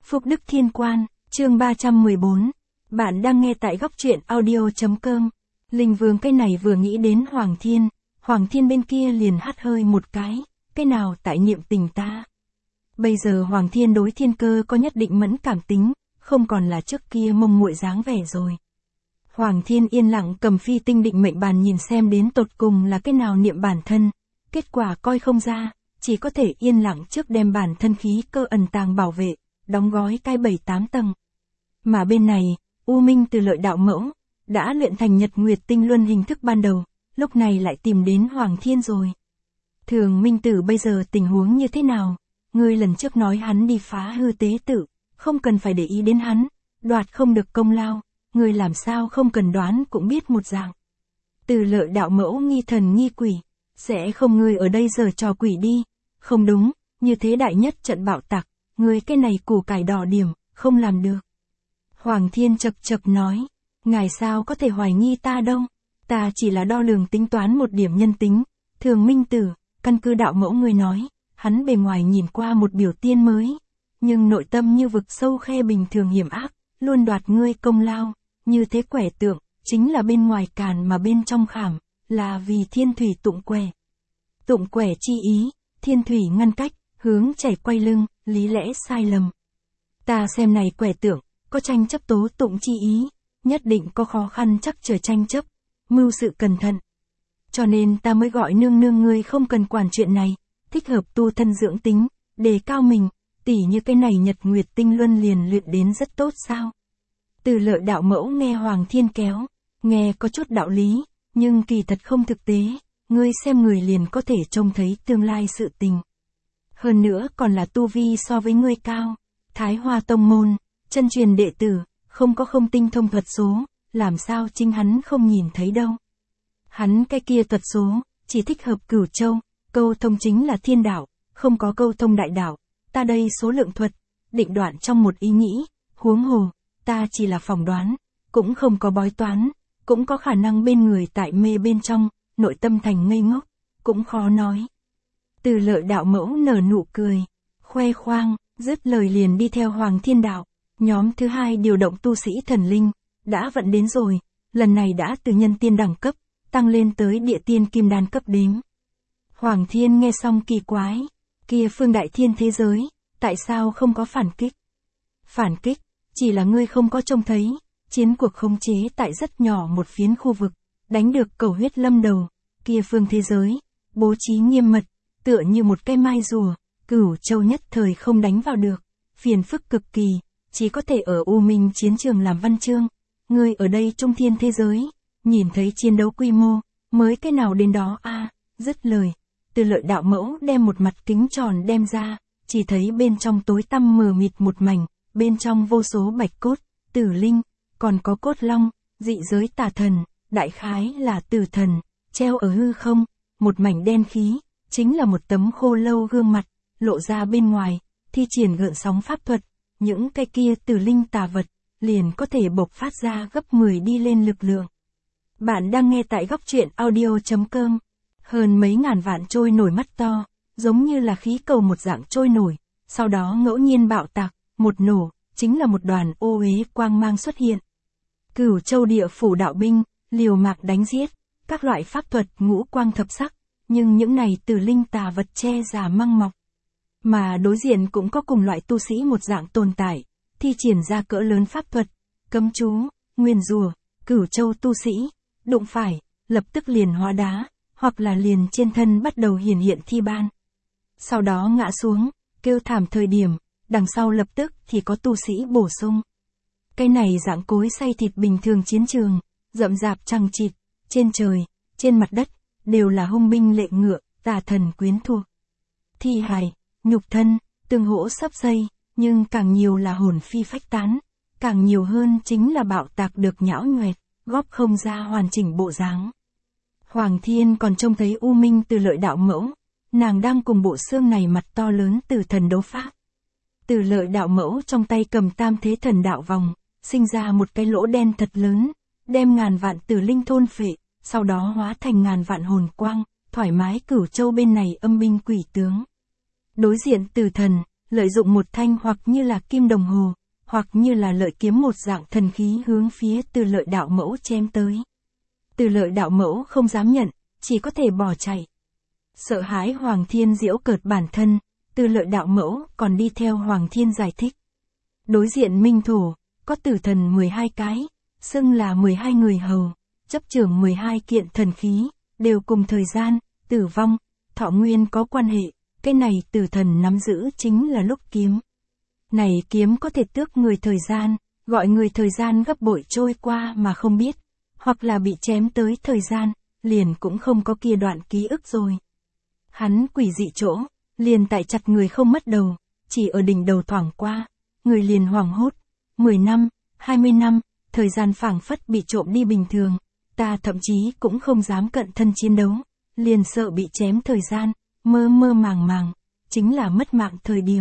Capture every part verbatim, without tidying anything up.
Phúc Đức Thiên Quan, chương ba trăm mười bốn. Bạn đang nghe tại góc truyện audio chấm com. Linh Vương cái này vừa nghĩ đến Hoàng Thiên, Hoàng Thiên bên kia liền hắt hơi một cái, cái nào tại niệm tình ta. Bây giờ Hoàng Thiên đối Thiên Cơ có nhất định mẫn cảm tính, không còn là trước kia mông muội dáng vẻ rồi. Hoàng Thiên yên lặng cầm phi tinh định mệnh bàn nhìn xem đến tột cùng là cái nào niệm bản thân, kết quả coi không ra, chỉ có thể yên lặng trước đem bản thân khí cơ ẩn tàng bảo vệ, đóng gói cái bảy tám tầng. Mà bên này, U Minh từ lợi đạo mẫu, đã luyện thành nhật nguyệt tinh luân hình thức ban đầu, lúc này lại tìm đến Hoàng Thiên rồi. Thường Minh Tử bây giờ tình huống như thế nào? Ngươi lần trước nói hắn đi phá hư tế tự, không cần phải để ý đến hắn, đoạt không được công lao, ngươi làm sao không cần đoán cũng biết một dạng. Từ lợi đạo mẫu nghi thần nghi quỷ, sẽ không ngươi ở đây giở trò quỷ đi, không đúng, như thế đại nhất trận bạo tạc, ngươi cái này củ cải đỏ điểm, không làm được. Hoàng Thiên chậc chậc nói, ngài sao có thể hoài nghi ta đâu, ta chỉ là đo lường tính toán một điểm nhân tính, Thường Minh Tử, căn cứ đạo mẫu ngươi nói, hắn bề ngoài nhìn qua một biểu tiên mới, nhưng nội tâm như vực sâu khe bình thường hiểm ác, luôn đoạt ngươi công lao, như thế quẻ tượng, chính là bên ngoài càn mà bên trong khảm, là vì thiên thủy tụng quẻ. Tụng quẻ chi ý, thiên thủy ngăn cách, hướng chảy quay lưng, lý lẽ sai lầm. Ta xem này quẻ tượng, có tranh chấp tố tụng chi ý, nhất định có khó khăn chắc trở tranh chấp, mưu sự cẩn thận. Cho nên ta mới gọi nương nương ngươi không cần quản chuyện này, thích hợp tu thân dưỡng tính, đề cao mình, tỉ như cái này nhật nguyệt tinh luân liền luyện đến rất tốt sao. Từ lợi đạo mẫu nghe Hoàng Thiên kéo, nghe có chút đạo lý, nhưng kỳ thật không thực tế, ngươi xem người liền có thể trông thấy tương lai sự tình. Hơn nữa còn là tu vi so với ngươi cao, Thái Hoa tông môn, chân truyền đệ tử, không có không tinh thông thuật số, làm sao chính hắn không nhìn thấy đâu. Hắn cái kia thuật số, chỉ thích hợp Cửu Châu, câu thông chính là thiên đạo, không có câu thông đại đạo, ta đây số lượng thuật, định đoạn trong một ý nghĩ, huống hồ, ta chỉ là phỏng đoán, cũng không có bói toán, cũng có khả năng bên người tại mê bên trong, nội tâm thành ngây ngốc, cũng khó nói. Từ lợi đạo mẫu nở nụ cười, khoe khoang, dứt lời liền đi theo Hoàng Thiên đạo, nhóm thứ hai điều động tu sĩ thần linh, đã vận đến rồi, lần này đã từ nhân tiên đẳng cấp, tăng lên tới địa tiên kim đan cấp đếm. Hoàng Thiên nghe xong kỳ quái, kia phương đại thiên thế giới, tại sao không có phản kích? Phản kích, chỉ là ngươi không có trông thấy, chiến cuộc khống chế tại rất nhỏ một phiến khu vực, đánh được cầu huyết lâm đầu, kia phương thế giới, bố trí nghiêm mật, tựa như một cái mai rùa, Cửu Châu nhất thời không đánh vào được, phiền phức cực kỳ, chỉ có thể ở U Minh chiến trường làm văn chương, ngươi ở đây trung thiên thế giới, nhìn thấy chiến đấu quy mô, mới cái nào đến đó a à, dứt lời, từ lợi đạo mẫu đem một mặt kính tròn đem ra, chỉ thấy bên trong tối tăm mờ mịt một mảnh, bên trong vô số bạch cốt, tử linh, còn có cốt long, dị giới tà thần, đại khái là tử thần, treo ở hư không, một mảnh đen khí, chính là một tấm khô lâu gương mặt, lộ ra bên ngoài, thi triển gợn sóng pháp thuật, những cái kia tử linh tà vật, liền có thể bộc phát ra gấp mười đi lên lực lượng. Bạn đang nghe tại góc truyện audio chấm com. Hơn mấy ngàn vạn trôi nổi mắt to, giống như là khí cầu một dạng trôi nổi, sau đó ngẫu nhiên bạo tạc, một nổ, chính là một đoàn ô uế quang mang xuất hiện. Cửu Châu địa phủ đạo binh, liều mạc đánh giết, các loại pháp thuật ngũ quang thập sắc, nhưng những này tử linh tà vật che giả măng mọc. Mà đối diện cũng có cùng loại tu sĩ một dạng tồn tại, thi triển ra cỡ lớn pháp thuật, cấm chú, nguyền rủa, Cửu Châu tu sĩ, đụng phải, lập tức liền hóa đá, hoặc là liền trên thân bắt đầu hiển hiện thi ban. Sau đó ngã xuống, kêu thảm thời điểm, đằng sau lập tức thì có tu sĩ bổ sung. Cái này dạng cối xay thịt bình thường chiến trường, rậm rạp chằng chịt, trên trời, trên mặt đất, đều là hung binh lệ ngựa, tà thần quyến thuộc. Thi hài, nhục thân, tương hỗ sắp xây, nhưng càng nhiều là hồn phi phách tán, càng nhiều hơn chính là bạo tạc được nhão nhoẹt, góp không ra hoàn chỉnh bộ dáng. Hoàng Thiên còn trông thấy U Minh từ lợi đạo mẫu, nàng đang cùng bộ xương này mặt to lớn từ thần đấu pháp. Từ lợi đạo mẫu trong tay cầm tam thế thần đạo vòng, sinh ra một cái lỗ đen thật lớn, đem ngàn vạn tử linh thôn phệ, sau đó hóa thành ngàn vạn hồn quang, thoải mái Cửu Châu bên này âm binh quỷ tướng. Đối diện Tử thần, lợi dụng một thanh hoặc như là kim đồng hồ, hoặc như là lợi kiếm một dạng thần khí hướng phía Từ Lợi đạo mẫu chém tới. Từ Lợi đạo mẫu không dám nhận, chỉ có thể bỏ chạy. Sợ hãi Hoàng Thiên giễu cợt bản thân, Từ Lợi đạo mẫu còn đi theo Hoàng Thiên giải thích. Đối diện Minh Thổ, có tử thần mười hai cái, xưng là mười hai người hầu, chấp trưởng mười hai kiện thần khí, đều cùng thời gian, tử vong, thọ nguyên có quan hệ, cái này tử thần nắm giữ chính là lúc kiếm. Này kiếm có thể tước người thời gian, gọi người thời gian gấp bội trôi qua mà không biết, hoặc là bị chém tới thời gian, liền cũng không có kia đoạn ký ức rồi. Hắn quỷ dị chỗ, liền tại chặt người không mất đầu, chỉ ở đỉnh đầu thoảng qua, người liền hoảng hốt, mười năm, hai mươi năm, thời gian phảng phất bị trộm đi bình thường, ta thậm chí cũng không dám cận thân chiến đấu, liền sợ bị chém thời gian, mơ mơ màng màng, chính là mất mạng thời điểm.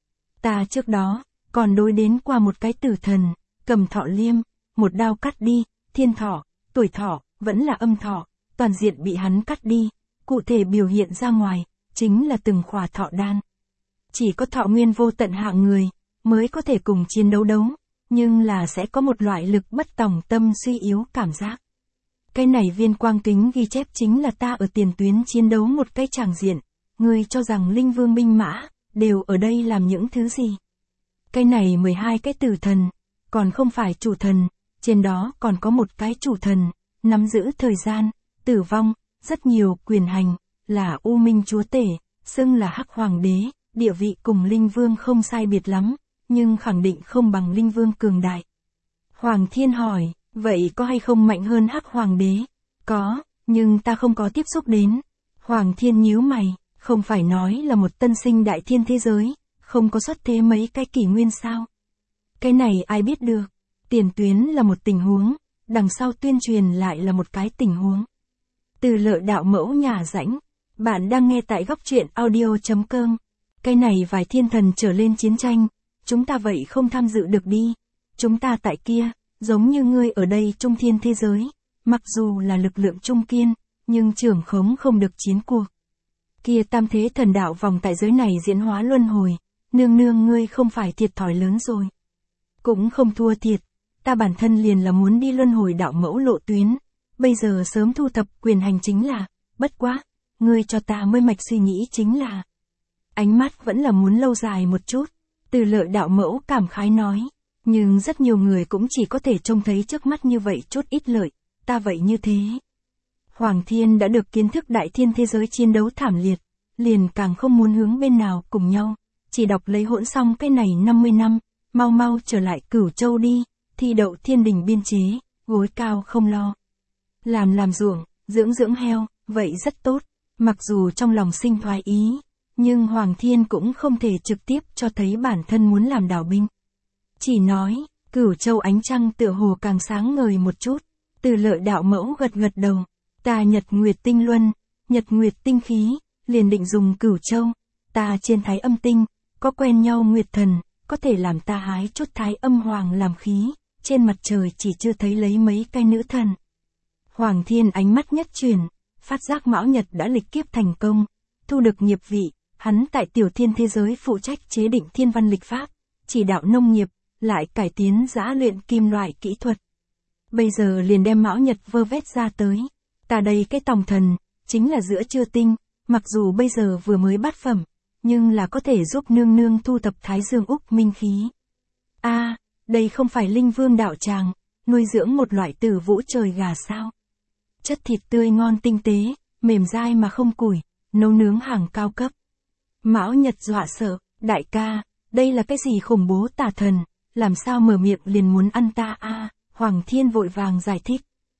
Ta trước đó, còn đối đến qua một cái tử thần, cầm thọ liêm, một đao cắt đi, thiên thọ, tuổi thọ, vẫn là âm thọ, toàn diện bị hắn cắt đi, cụ thể biểu hiện ra ngoài, chính là từng khỏa thọ đan. Chỉ có thọ nguyên vô tận hạng người, mới có thể cùng chiến đấu đấu, nhưng là sẽ có một loại lực bất tòng tâm suy yếu cảm giác. Cái này viên quang kính ghi chép chính là ta ở tiền tuyến chiến đấu một cái tràng diện, người cho rằng linh vương binh mã, đều ở đây làm những thứ gì. Cái này mười hai cái tử thần, còn không phải chủ thần, trên đó còn có một cái chủ thần, nắm giữ thời gian, tử vong, rất nhiều quyền hành, là U Minh chúa tể, xưng là Hắc Hoàng đế, địa vị cùng linh vương không sai biệt lắm, nhưng khẳng định không bằng linh vương cường đại. Hoàng Thiên hỏi, vậy có hay không mạnh hơn Hắc Hoàng đế? Có, nhưng ta không có tiếp xúc đến. Hoàng Thiên nhíu mày, không phải nói là một tân sinh đại thiên thế giới, không có xuất thế mấy cái kỷ nguyên sao? Cái này ai biết được, tiền tuyến là một tình huống, đằng sau tuyên truyền lại là một cái tình huống. Từ Lợi đạo mẫu nhà rãnh, bạn đang nghe tại góc truyện audio.com. Cái này vài thiên thần trở lên chiến tranh, chúng ta vậy không tham dự được đi. Chúng ta tại kia, giống như ngươi ở đây trung thiên thế giới, mặc dù là lực lượng trung kiên, nhưng trưởng khống không được chiến cuộc. Kia tam thế thần đạo vòng tại giới này diễn hóa luân hồi, nương nương ngươi không phải thiệt thòi lớn rồi. Cũng không thua thiệt, ta bản thân liền là muốn đi luân hồi đạo mẫu lộ tuyến, bây giờ sớm thu thập quyền hành chính là, bất quá, ngươi cho ta mới mạch suy nghĩ chính là. Ánh mắt vẫn là muốn lâu dài một chút, Từ Lợi đạo mẫu cảm khái nói, nhưng rất nhiều người cũng chỉ có thể trông thấy trước mắt như vậy chút ít lợi, ta vậy như thế. Hoàng Thiên đã được kiến thức đại thiên thế giới chiến đấu thảm liệt, liền càng không muốn hướng bên nào cùng nhau, chỉ đọc lấy hỗn xong cái này năm mươi năm, mau mau trở lại Cửu Châu đi, thi đậu thiên đình biên chế, gối cao không lo. Làm làm ruộng, dưỡng dưỡng heo, vậy rất tốt, mặc dù trong lòng sinh thoái ý, nhưng Hoàng Thiên cũng không thể trực tiếp cho thấy bản thân muốn làm đảo binh. Chỉ nói, Cửu Châu ánh trăng tựa hồ càng sáng ngời một chút, Từ Lợi đạo mẫu gật gật đầu, ta nhật nguyệt tinh luân, nhật nguyệt tinh khí, liền định dùng Cửu Châu, ta trên thái âm tinh, có quen nhau nguyệt thần, có thể làm ta hái chút thái âm hoàng làm khí, trên mặt trời chỉ chưa thấy lấy mấy cái nữ thần. Hoàng Thiên ánh mắt nhất chuyển, phát giác Mão Nhật đã lịch kiếp thành công, thu được nghiệp vị, hắn tại tiểu thiên thế giới phụ trách chế định thiên văn lịch pháp, chỉ đạo nông nghiệp, lại cải tiến giã luyện kim loại kỹ thuật. Bây giờ liền đem Mão Nhật vơ vét ra tới, ta đây cái tòng thần, chính là giữa trưa tinh, mặc dù bây giờ vừa mới bát phẩm, nhưng là có thể giúp nương nương thu thập thái dương úc minh khí. A, à, đây không phải linh vương đạo tràng, nuôi dưỡng một loại tử vũ trời gà sao? Chất thịt tươi ngon tinh tế, mềm dai mà không củi, nấu nướng hàng cao cấp. Mão Nhật dọa sợ, đại ca, đây là cái gì khủng bố tà thần, làm sao mở miệng liền muốn ăn ta a? À, Hoàng Thiên vội vàng giải thích.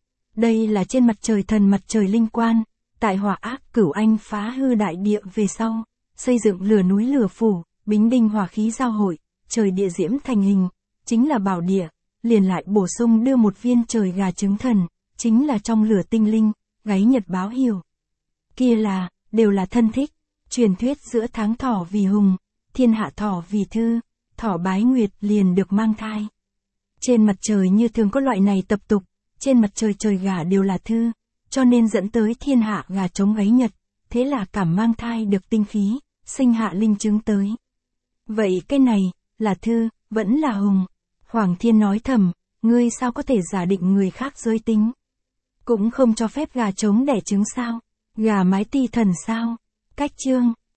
Đây là trên mặt trời thần mặt trời linh quan, tại hỏa ác cửu anh phá hư đại địa về sau, xây dựng lửa núi lửa phủ, bính đinh hỏa khí giao hội, trời địa diễm thành hình, chính là bảo địa, liền lại bổ sung đưa một viên trời gà trứng thần, chính là trong lửa tinh linh, gáy nhật báo hiểu. Kia là, đều là thân thích, truyền thuyết giữa tháng thỏ vì hùng, thiên hạ thỏ vì thư, thỏ bái nguyệt liền được mang thai. Trên mặt trời như thường có loại này tập tục, trên mặt trời trời gà đều là thư, cho nên dẫn tới thiên hạ gà trống gáy nhật, thế là cảm mang thai được tinh khí, sinh hạ linh trứng tới. Vậy cái này, là Thư, vẫn là Hùng. Hoàng Thiên nói thầm, ngươi sao có thể giả định người khác giới tính? Cũng không cho phép gà trống đẻ trứng sao? Gà mái ti thần sao? Cách chương.